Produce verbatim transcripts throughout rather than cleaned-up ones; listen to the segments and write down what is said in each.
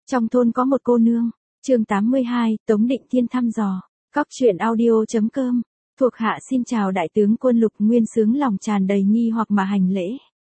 Trong thôn có một cô nương. Chương tám mươi hai, Tống Định Thiên thăm dò. Cóc truyện audio.com. Thuộc hạ xin chào đại tướng quân Lục Nguyên Xướng lòng tràn đầy nghi hoặc mà hành lễ.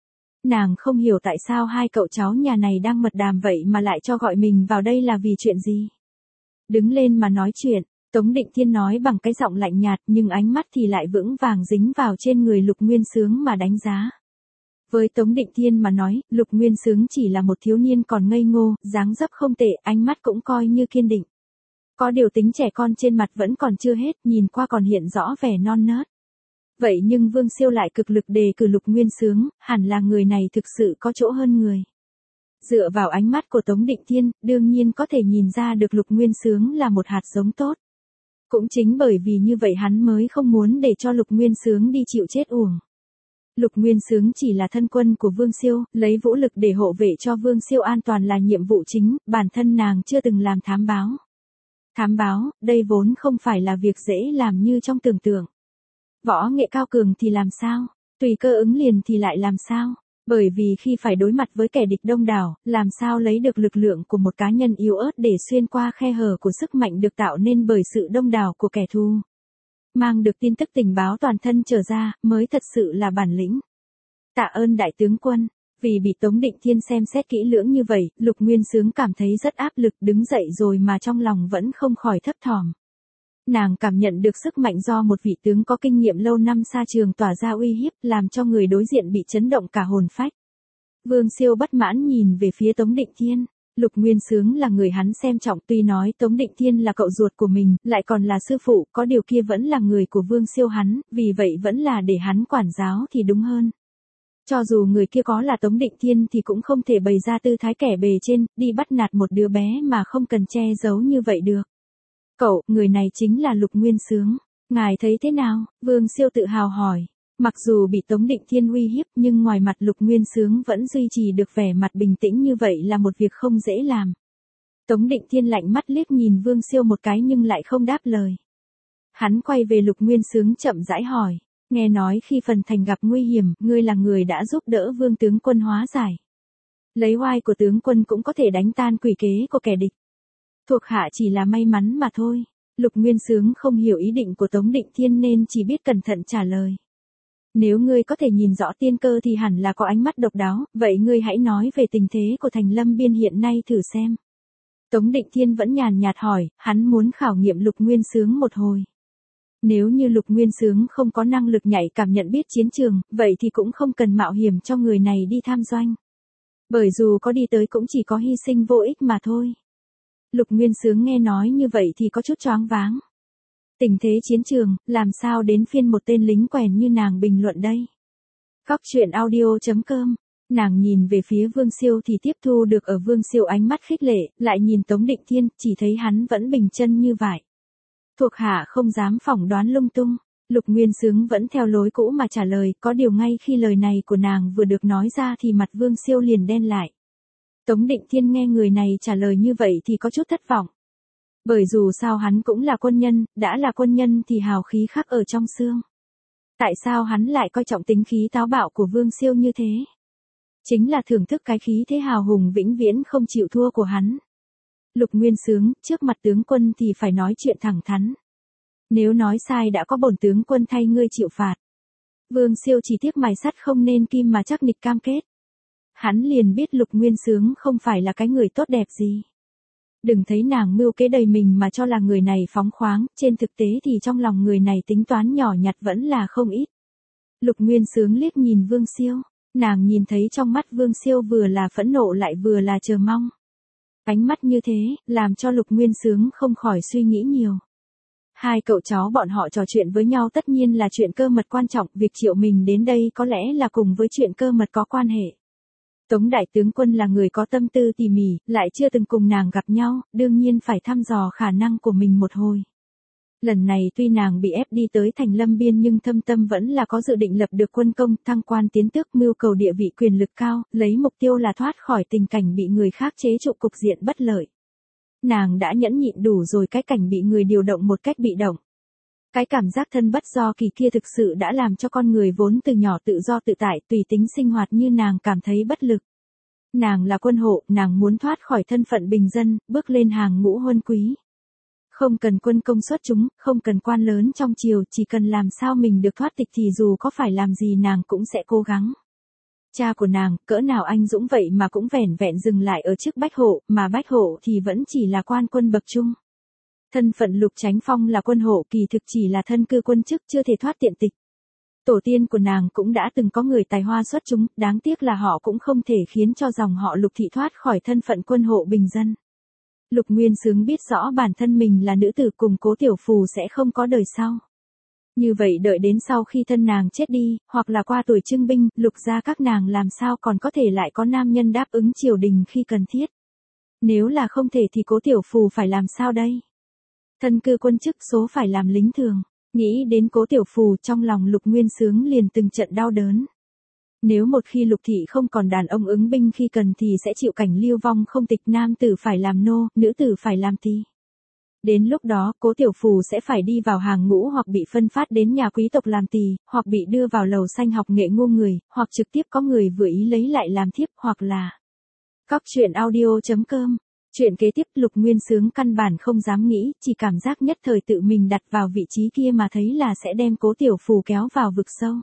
Nàng không hiểu tại sao hai cậu cháu nhà này đang mật đàm vậy mà lại cho gọi mình vào đây là vì chuyện gì. Đứng lên mà nói chuyện, Tống Định Thiên nói bằng cái giọng lạnh nhạt nhưng ánh mắt thì lại vững vàng dính vào trên người Lục Nguyên Xướng mà đánh giá. Với Tống Định Thiên mà nói, Lục Nguyên Xướng chỉ là một thiếu niên còn ngây ngô, dáng dấp không tệ, ánh mắt cũng coi như kiên định. Có điều tính trẻ con trên mặt vẫn còn chưa hết, nhìn qua còn hiện rõ vẻ non nớt. Vậy nhưng Vương Siêu lại cực lực đề cử Lục Nguyên Xướng, hẳn là người này thực sự có chỗ hơn người. Dựa vào ánh mắt của Tống Định Thiên, đương nhiên có thể nhìn ra được Lục Nguyên Xướng là một hạt giống tốt. Cũng chính bởi vì như vậy hắn mới không muốn để cho Lục Nguyên Xướng đi chịu chết uổng. Lục Nguyên Xướng chỉ là thân quân của Vương Siêu, lấy vũ lực để hộ vệ cho Vương Siêu an toàn là nhiệm vụ chính, bản thân nàng chưa từng làm thám báo. Thám báo, đây vốn không phải là việc dễ làm như trong tưởng tượng. Võ nghệ cao cường thì làm sao, tùy cơ ứng liền thì lại làm sao, bởi vì khi phải đối mặt với kẻ địch đông đảo, làm sao lấy được lực lượng của một cá nhân yếu ớt để xuyên qua khe hở của sức mạnh được tạo nên bởi sự đông đảo của kẻ thù. Mang được tin tức tình báo toàn thân trở ra, mới thật sự là bản lĩnh. Tạ ơn đại tướng quân, vì bị Tống Định Thiên xem xét kỹ lưỡng như vậy, Lục Nguyên Xướng cảm thấy rất áp lực đứng dậy rồi mà trong lòng vẫn không khỏi thấp thỏm. Nàng cảm nhận được sức mạnh do một vị tướng có kinh nghiệm lâu năm xa trường tỏa ra uy hiếp, làm cho người đối diện bị chấn động cả hồn phách. Vương Siêu bất mãn nhìn về phía Tống Định Thiên. Lục Nguyên Xướng là người hắn xem trọng, tuy nói Tống Định Thiên là cậu ruột của mình, lại còn là sư phụ, có điều kia vẫn là người của Vương Siêu hắn, vì vậy vẫn là để hắn quản giáo thì đúng hơn. Cho dù người kia có là Tống Định Thiên thì cũng không thể bày ra tư thái kẻ bề trên, đi bắt nạt một đứa bé mà không cần che giấu như vậy được. Cậu, người này chính là Lục Nguyên Xướng. Ngài thấy thế nào? Vương Siêu tự hào hỏi. Mặc dù bị Tống Định Thiên uy hiếp nhưng ngoài mặt Lục Nguyên Xướng vẫn duy trì được vẻ mặt bình tĩnh như vậy là một việc không dễ làm. Tống Định Thiên lạnh mắt liếc nhìn Vương Siêu một cái nhưng lại không đáp lời. Hắn quay về Lục Nguyên Xướng chậm rãi hỏi. Nghe nói khi phần thành gặp nguy hiểm, ngươi là người đã giúp đỡ Vương tướng quân hóa giải. Lấy oai của tướng quân cũng có thể đánh tan quỷ kế của kẻ địch. Thuộc hạ chỉ là may mắn mà thôi. Lục Nguyên Xướng không hiểu ý định của Tống Định Thiên nên chỉ biết cẩn thận trả lời. Nếu ngươi có thể nhìn rõ tiên cơ thì hẳn là có ánh mắt độc đáo, vậy ngươi hãy nói về tình thế của Thành Lâm Biên hiện nay thử xem. Tống Định Thiên vẫn nhàn nhạt hỏi, hắn muốn khảo nghiệm Lục Nguyên Xướng một hồi. Nếu như Lục Nguyên Xướng không có năng lực nhạy cảm nhận biết chiến trường, vậy thì cũng không cần mạo hiểm cho người này đi tham doanh. Bởi dù có đi tới cũng chỉ có hy sinh vô ích mà thôi. Lục Nguyên Xướng nghe nói như vậy thì có chút choáng váng. Tình thế chiến trường, làm sao đến phiên một tên lính quèn như nàng bình luận đây? Cóc truyện audio.com. Nàng nhìn về phía Vương Siêu thì tiếp thu được ở Vương Siêu ánh mắt khích lệ, lại nhìn Tống Định Thiên, chỉ thấy hắn vẫn bình chân như vậy. Thuộc hạ không dám phỏng đoán lung tung. Lục Nguyên Xướng vẫn theo lối cũ mà trả lời, có điều ngay khi lời này của nàng vừa được nói ra thì mặt Vương Siêu liền đen lại. Tống Định Thiên nghe người này trả lời như vậy thì có chút thất vọng. Bởi dù sao hắn cũng là quân nhân, đã là quân nhân thì hào khí khắc ở trong xương. Tại sao hắn lại coi trọng tính khí táo bạo của Vương Siêu như thế? Chính là thưởng thức cái khí thế hào hùng vĩnh viễn không chịu thua của hắn. Lục Nguyên Xướng, trước mặt tướng quân thì phải nói chuyện thẳng thắn. Nếu nói sai đã có bổn tướng quân thay ngươi chịu phạt. Vương Siêu chỉ tiếc mài sắt không nên kim mà chắc nịch cam kết. Hắn liền biết Lục Nguyên Xướng không phải là cái người tốt đẹp gì. Đừng thấy nàng mưu kế đầy mình mà cho là người này phóng khoáng, trên thực tế thì trong lòng người này tính toán nhỏ nhặt vẫn là không ít. Lục Nguyên Xướng liếc nhìn Vương Siêu, nàng nhìn thấy trong mắt Vương Siêu vừa là phẫn nộ lại vừa là chờ mong. Ánh mắt như thế, làm cho Lục Nguyên Xướng không khỏi suy nghĩ nhiều. Hai cậu cháu bọn họ trò chuyện với nhau tất nhiên là chuyện cơ mật quan trọng, việc triệu mình đến đây có lẽ là cùng với chuyện cơ mật có quan hệ. Tống đại tướng quân là người có tâm tư tỉ mỉ, lại chưa từng cùng nàng gặp nhau, đương nhiên phải thăm dò khả năng của mình một hồi. Lần này tuy nàng bị ép đi tới Thành Lâm Biên nhưng thâm tâm vẫn là có dự định lập được quân công, thăng quan tiến tước, mưu cầu địa vị quyền lực cao, lấy mục tiêu là thoát khỏi tình cảnh bị người khác chế trụ cục diện bất lợi. Nàng đã nhẫn nhịn đủ rồi cái cảnh bị người điều động một cách bị động. Cái cảm giác thân bất do kỳ kia thực sự đã làm cho con người vốn từ nhỏ tự do tự tại tùy tính sinh hoạt như nàng cảm thấy bất lực. Nàng là quân hộ, nàng muốn thoát khỏi thân phận bình dân, bước lên hàng ngũ huân quý. Không cần quân công xuất chúng, không cần quan lớn trong triều, chỉ cần làm sao mình được thoát tịch thì dù có phải làm gì nàng cũng sẽ cố gắng. Cha của nàng, cỡ nào anh dũng vậy mà cũng vẻn vẹn dừng lại ở chức bách hộ, mà bách hộ thì vẫn chỉ là quan quân bậc trung. Thân phận Lục Chánh Phong là quân hộ kỳ thực chỉ là thân cư quân chức chưa thể thoát tiện tịch. Tổ tiên của nàng cũng đã từng có người tài hoa xuất chúng, đáng tiếc là họ cũng không thể khiến cho dòng họ Lục thị thoát khỏi thân phận quân hộ bình dân. Lục Nguyên Xướng biết rõ bản thân mình là nữ tử cùng Cố Tiểu Phù sẽ không có đời sau. Như vậy đợi đến sau khi thân nàng chết đi, hoặc là qua tuổi trưng binh, Lục gia các nàng làm sao còn có thể lại có nam nhân đáp ứng triều đình khi cần thiết. Nếu là không thể thì Cố Tiểu Phù phải làm sao đây? Thân cư quân chức số phải làm lính thường. Nghĩ đến Cố Tiểu Phù trong lòng Lục Nguyên Xướng liền từng trận đau đớn. Nếu một khi Lục thị không còn đàn ông ứng binh khi cần thì sẽ chịu cảnh lưu vong không tịch, nam tử phải làm nô, nữ tử phải làm tỳ. Đến lúc đó, Cố Tiểu Phù sẽ phải đi vào hàng ngũ hoặc bị phân phát đến nhà quý tộc làm tỳ, hoặc bị đưa vào lầu xanh học nghệ ngu người, hoặc trực tiếp có người vừa ý lấy lại làm thiếp, hoặc là Cóc truyện audio chấm com. Chuyện kế tiếp Lục Nguyên Xướng căn bản không dám nghĩ, chỉ cảm giác nhất thời tự mình đặt vào vị trí kia mà thấy là sẽ đem Cố Tiểu Phù kéo vào vực sâu.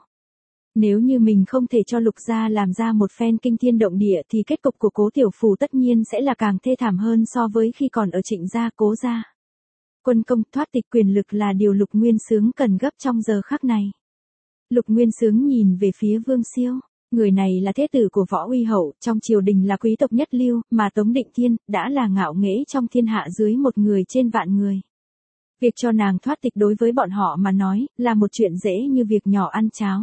Nếu như mình không thể cho Lục gia làm ra một phen kinh thiên động địa thì kết cục của Cố Tiểu Phù tất nhiên sẽ là càng thê thảm hơn so với khi còn ở Trịnh gia, Cố gia. Quân công thoát tịch quyền lực là điều Lục Nguyên Xướng cần gấp trong giờ khắc này. Lục Nguyên Xướng nhìn về phía Vương Siêu. Người này là thế tử của Võ Uy Hậu, trong triều đình là quý tộc nhất lưu, mà Tống Định Thiên đã là ngạo nghễ trong thiên hạ dưới một người trên vạn người. Việc cho nàng thoát tịch đối với bọn họ mà nói, là một chuyện dễ như việc nhỏ ăn cháo.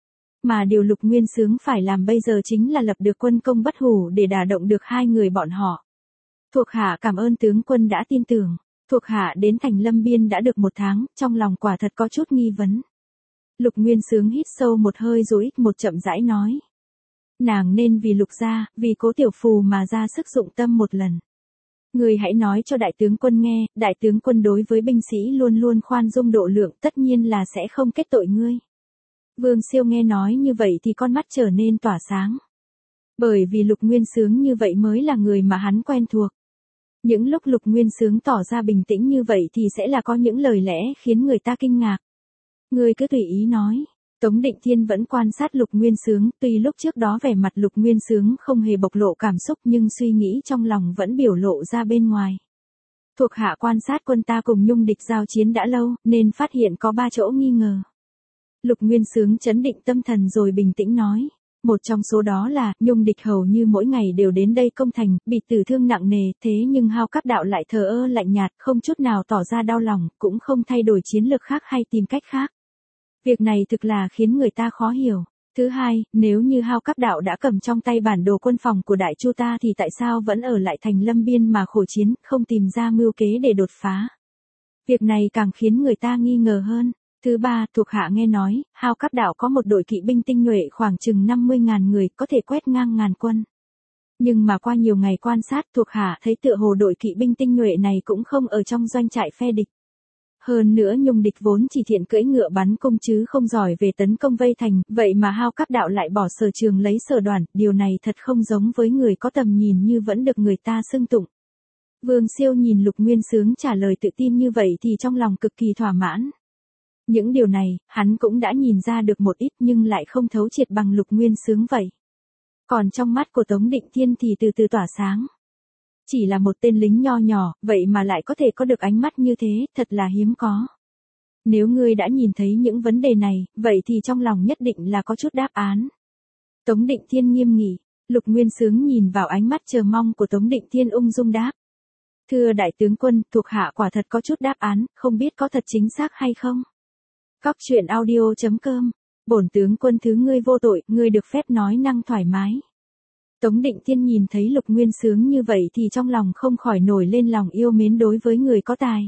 Mà điều Lục Nguyên Xướng phải làm bây giờ chính là lập được quân công bất hủ để đả động được hai người bọn họ. Thuộc hạ cảm ơn tướng quân đã tin tưởng. Thuộc hạ đến thành Lâm Biên đã được một tháng, trong lòng quả thật có chút nghi vấn. Lục Nguyên Xướng hít sâu một hơi rồi ít một chậm rãi nói. Nàng nên vì Lục gia, vì Cố Tiểu Phù mà ra sức dụng tâm một lần. Người hãy nói cho đại tướng quân nghe, đại tướng quân đối với binh sĩ luôn luôn khoan dung độ lượng, tất nhiên là sẽ không kết tội ngươi. Vương Siêu nghe nói như vậy thì con mắt trở nên tỏa sáng. Bởi vì Lục Nguyên Xướng như vậy mới là người mà hắn quen thuộc. Những lúc Lục Nguyên Xướng tỏ ra bình tĩnh như vậy thì sẽ là có những lời lẽ khiến người ta kinh ngạc. Ngươi cứ tùy ý nói. Tống Định Thiên vẫn quan sát Lục Nguyên Xướng, tuy lúc trước đó vẻ mặt Lục Nguyên Xướng không hề bộc lộ cảm xúc nhưng suy nghĩ trong lòng vẫn biểu lộ ra bên ngoài. Thuộc hạ quan sát quân ta cùng Nhung địch giao chiến đã lâu, nên phát hiện có ba chỗ nghi ngờ. Lục Nguyên Xướng trấn định tâm thần rồi bình tĩnh nói. Một trong số đó là, Nhung địch hầu như mỗi ngày đều đến đây công thành, bị tử thương nặng nề, thế nhưng Hao Các Đạo lại thờ ơ lạnh nhạt, không chút nào tỏ ra đau lòng, cũng không thay đổi chiến lược khác hay tìm cách khác. Việc này thực là khiến người ta khó hiểu. Thứ hai, nếu như Hao Các Đạo đã cầm trong tay bản đồ quân phòng của Đại Chu ta thì tại sao vẫn ở lại thành Lâm Biên mà khổ chiến, không tìm ra mưu kế để đột phá. Việc này càng khiến người ta nghi ngờ hơn. Thứ ba, thuộc hạ nghe nói, Hao Các Đạo có một đội kỵ binh tinh nhuệ khoảng chừng năm mươi nghìn người, có thể quét ngang ngàn quân. Nhưng mà qua nhiều ngày quan sát, thuộc hạ thấy tựa hồ đội kỵ binh tinh nhuệ này cũng không ở trong doanh trại phe địch. Hơn nữa Nhung địch vốn chỉ thiện cưỡi ngựa bắn cung chứ không giỏi về tấn công vây thành, vậy mà Hao Các Đạo lại bỏ sở trường lấy sở đoàn, điều này thật không giống với người có tầm nhìn như vẫn được người ta xưng tụng. Vương Siêu nhìn Lục Nguyên Xướng trả lời tự tin như vậy thì trong lòng cực kỳ thỏa mãn. Những điều này, hắn cũng đã nhìn ra được một ít nhưng lại không thấu triệt bằng Lục Nguyên Xướng vậy. Còn trong mắt của Tống Định Thiên thì từ từ tỏa sáng. Chỉ là một tên lính nho nhỏ, vậy mà lại có thể có được ánh mắt như thế, thật là hiếm có. Nếu ngươi đã nhìn thấy những vấn đề này, vậy thì trong lòng nhất định là có chút đáp án. Tống Định Thiên nghiêm nghị, Lục Nguyên Xướng nhìn vào ánh mắt chờ mong của Tống Định Thiên ung dung đáp. Thưa đại tướng quân, thuộc hạ quả thật có chút đáp án, không biết có thật chính xác hay không. Cóc truyện audio chấm com. Bổn tướng quân thứ ngươi vô tội, ngươi được phép nói năng thoải mái. Tống Định Thiên nhìn thấy Lục Nguyên Xướng như vậy thì trong lòng không khỏi nổi lên lòng yêu mến đối với người có tài.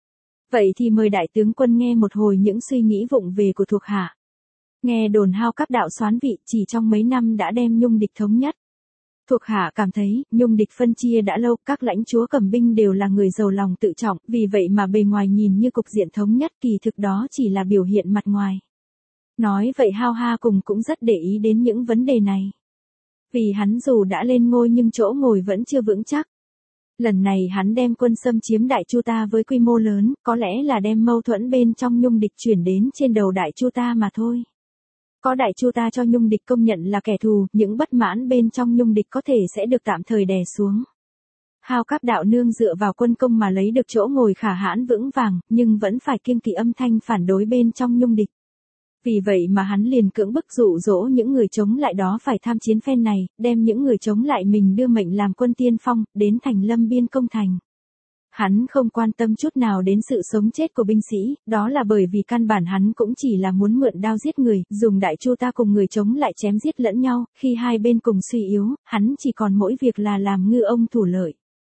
Vậy thì mời đại tướng quân nghe một hồi những suy nghĩ vụng về của thuộc hạ. Nghe đồn Hao Các Đạo soán vị chỉ trong mấy năm đã đem Nhung địch thống nhất. Thuộc hạ cảm thấy, Nhung địch phân chia đã lâu, các lãnh chúa cầm binh đều là người giàu lòng tự trọng, vì vậy mà bề ngoài nhìn như cục diện thống nhất kỳ thực đó chỉ là biểu hiện mặt ngoài. Nói vậy Hao Ha cùng cũng rất để ý đến những vấn đề này. Vì hắn dù đã lên ngôi nhưng chỗ ngồi vẫn chưa vững chắc. Lần này hắn đem quân xâm chiếm Đại Chu ta với quy mô lớn, có lẽ là đem mâu thuẫn bên trong Nhung địch chuyển đến trên đầu Đại Chu ta mà thôi. Có Đại Chu ta cho Nhung địch công nhận là kẻ thù, những bất mãn bên trong Nhung địch có thể sẽ được tạm thời đè xuống. Hao Cáp đạo nương dựa vào quân công mà lấy được chỗ ngồi khả hãn vững vàng, nhưng vẫn phải kiêng kỵ âm thanh phản đối bên trong Nhung địch. Vì vậy mà hắn liền cưỡng bức dụ dỗ những người chống lại đó phải tham chiến phen này, đem những người chống lại mình đưa mệnh làm quân tiên phong, đến thành Lâm Biên công thành. Hắn không quan tâm chút nào đến sự sống chết của binh sĩ, đó là bởi vì căn bản hắn cũng chỉ là muốn mượn đao giết người, dùng Đại Chu ta cùng người chống lại chém giết lẫn nhau, khi hai bên cùng suy yếu, hắn chỉ còn mỗi việc là làm ngư ông thủ lợi.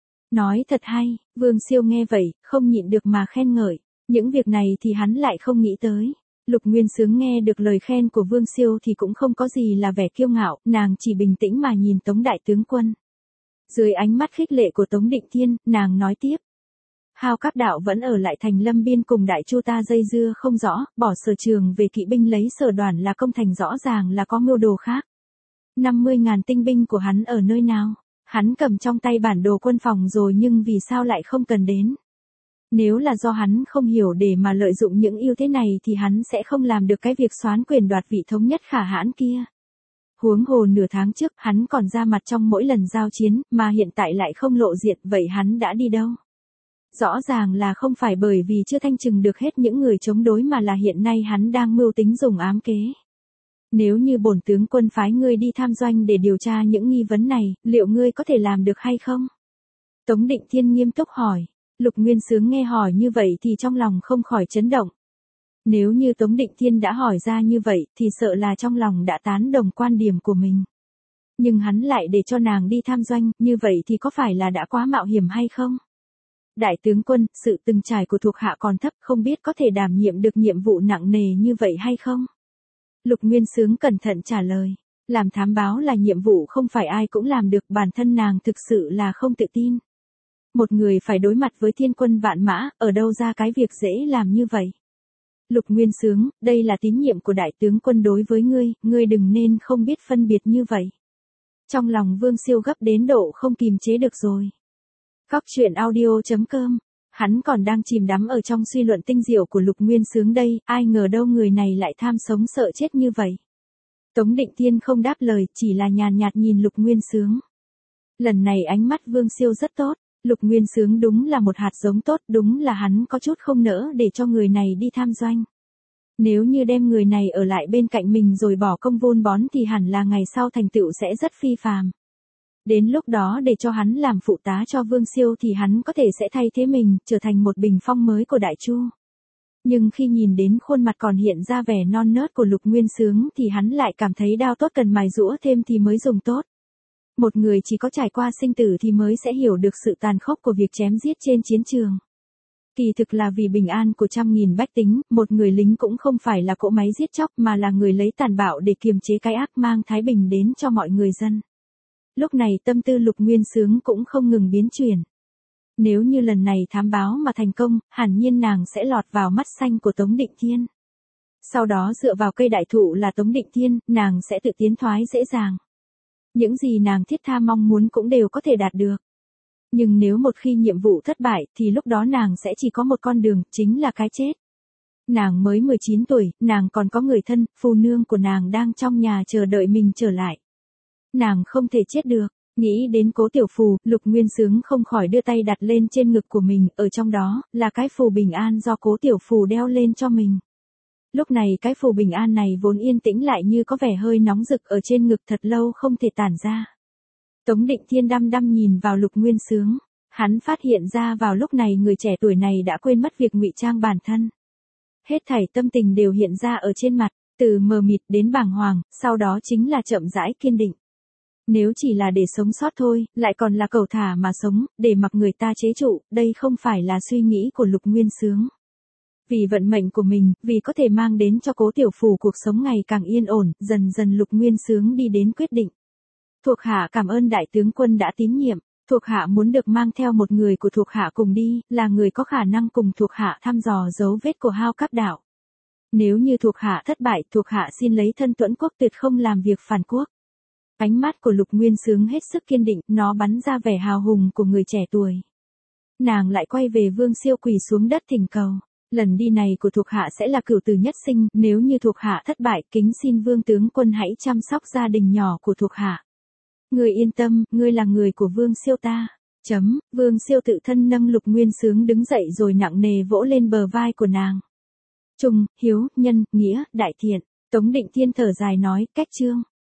Nói thật hay, Vương Siêu nghe vậy, không nhịn được mà khen ngợi, những việc này thì hắn lại không nghĩ tới. Lục Nguyên Xướng nghe được lời khen của Vương Siêu thì cũng không có gì là vẻ kiêu ngạo, nàng chỉ bình tĩnh mà nhìn Tống đại tướng quân. Dưới ánh mắt khích lệ của Tống Định Thiên, nàng nói tiếp. Hao Cáp đạo vẫn ở lại thành Lâm Biên cùng Đại Chu ta dây dưa không rõ, bỏ sở trường về kỵ binh lấy sở đoàn là công thành rõ ràng là có mưu đồ khác. năm mươi ngàn tinh binh của hắn ở nơi nào? Hắn cầm trong tay bản đồ quân phòng rồi nhưng vì sao lại không cần đến? Nếu là do hắn không hiểu để mà lợi dụng những ưu thế này thì hắn sẽ không làm được cái việc soán quyền đoạt vị thống nhất khả hãn kia. Huống hồ nửa tháng trước hắn còn ra mặt trong mỗi lần giao chiến, mà hiện tại lại không lộ diện, vậy hắn đã đi đâu? Rõ ràng là không phải bởi vì chưa thanh trừng được hết những người chống đối mà là hiện nay hắn đang mưu tính dùng ám kế. Nếu như bổn tướng quân phái ngươi đi tham doanh để điều tra những nghi vấn này, liệu ngươi có thể làm được hay không? Tống Định Thiên nghiêm túc hỏi. Lục Nguyên Xướng nghe hỏi như vậy thì trong lòng không khỏi chấn động. Nếu như Tống Định Thiên đã hỏi ra như vậy thì sợ là trong lòng đã tán đồng quan điểm của mình. Nhưng hắn lại để cho nàng đi tham doanh, như vậy thì có phải là đã quá mạo hiểm hay không? Đại tướng quân, sự từng trải của thuộc hạ còn thấp, không biết có thể đảm nhiệm được nhiệm vụ nặng nề như vậy hay không? Lục Nguyên Xướng cẩn thận trả lời. Làm thám báo là nhiệm vụ không phải ai cũng làm được, bản thân nàng thực sự là không tự tin. Một người phải đối mặt với thiên quân vạn mã, ở đâu ra cái việc dễ làm như vậy? Lục Nguyên Xướng, đây là tín nhiệm của đại tướng quân đối với ngươi, ngươi đừng nên không biết phân biệt như vậy. Trong lòng Vương Siêu gấp đến độ không kìm chế được rồi. Góc truyện audio chấm com. Hắn còn đang chìm đắm ở trong suy luận tinh diệu của Lục Nguyên Xướng đây, ai ngờ đâu người này lại tham sống sợ chết như vậy. Tống Định Thiên không đáp lời, chỉ là nhàn nhạt nhìn Lục Nguyên Xướng. Lần này ánh mắt Vương Siêu rất tốt. Lục Nguyên Xướng đúng là một hạt giống tốt, đúng là hắn có chút không nỡ để cho người này đi tham doanh. Nếu như đem người này ở lại bên cạnh mình rồi bỏ công vun bón thì hẳn là ngày sau thành tựu sẽ rất phi phàm. Đến lúc đó để cho hắn làm phụ tá cho Vương Siêu thì hắn có thể sẽ thay thế mình, trở thành một bình phong mới của Đại Chu. Nhưng khi nhìn đến khuôn mặt còn hiện ra vẻ non nớt của Lục Nguyên Xướng thì hắn lại cảm thấy đao tốt cần mài giũa thêm thì mới dùng tốt. Một người chỉ có trải qua sinh tử thì mới sẽ hiểu được sự tàn khốc của việc chém giết trên chiến trường. Kỳ thực là vì bình an của trăm nghìn bách tính, một người lính cũng không phải là cỗ máy giết chóc mà là người lấy tàn bạo để kiềm chế cái ác, mang thái bình đến cho mọi người dân. Lúc này tâm tư Lục Nguyên Xướng cũng không ngừng biến chuyển. Nếu như lần này thám báo mà thành công, hẳn nhiên nàng sẽ lọt vào mắt xanh của Tống Định Thiên. Sau đó dựa vào cây đại thụ là Tống Định Thiên, nàng sẽ tự tiến thoái dễ dàng. Những gì nàng thiết tha mong muốn cũng đều có thể đạt được. Nhưng nếu một khi nhiệm vụ thất bại thì lúc đó nàng sẽ chỉ có một con đường, chính là cái chết. Nàng mới mười chín tuổi, nàng còn có người thân, phu nương của nàng đang trong nhà chờ đợi mình trở lại. Nàng không thể chết được. Nghĩ đến Cố Tiểu Phù, Lục Nguyên Xướng không khỏi đưa tay đặt lên trên ngực của mình, ở trong đó là cái phù bình an do Cố Tiểu Phù đeo lên cho mình. Lúc này cái phù bình an này vốn yên tĩnh lại như có vẻ hơi nóng rực ở trên ngực thật lâu không thể tản ra. Tống Định Thiên đăm đăm nhìn vào Lục Nguyên Xướng, hắn phát hiện ra vào lúc này người trẻ tuổi này đã quên mất việc ngụy trang bản thân. Hết thảy tâm tình đều hiện ra ở trên mặt, từ mờ mịt đến bàng hoàng, sau đó chính là chậm rãi kiên định. Nếu chỉ là để sống sót thôi, lại còn là cầu thả mà sống, để mặc người ta chế trụ, đây không phải là suy nghĩ của Lục Nguyên Xướng. Vì vận mệnh của mình, vì có thể mang đến cho Cố Tiểu Phù cuộc sống ngày càng yên ổn, dần dần Lục Nguyên Xướng đi đến quyết định. Thuộc hạ cảm ơn đại tướng quân đã tín nhiệm, thuộc hạ muốn được mang theo một người của thuộc hạ cùng đi, là người có khả năng cùng thuộc hạ thăm dò dấu vết của Hao Cáp đạo. Nếu như thuộc hạ thất bại, thuộc hạ xin lấy thân tuẫn quốc, tuyệt không làm việc phản quốc. Ánh mắt của Lục Nguyên Xướng hết sức kiên định, nó bắn ra vẻ hào hùng của người trẻ tuổi. Nàng lại quay về Vương Siêu quỳ xuống đất thỉnh cầu. Lần đi này của thuộc hạ sẽ là cửu tử nhất sinh, nếu như thuộc hạ thất bại, kính xin Vương tướng quân hãy chăm sóc gia đình nhỏ của thuộc hạ. Ngươi yên tâm, ngươi là người của Vương Siêu ta. Chấm, Vương Siêu tự thân nâng Lục Nguyên Xướng đứng dậy rồi nặng nề vỗ lên bờ vai của nàng. Trung, hiếu, nhân, nghĩa, đại thiện. Tống Định Thiên thở dài nói, cách chương.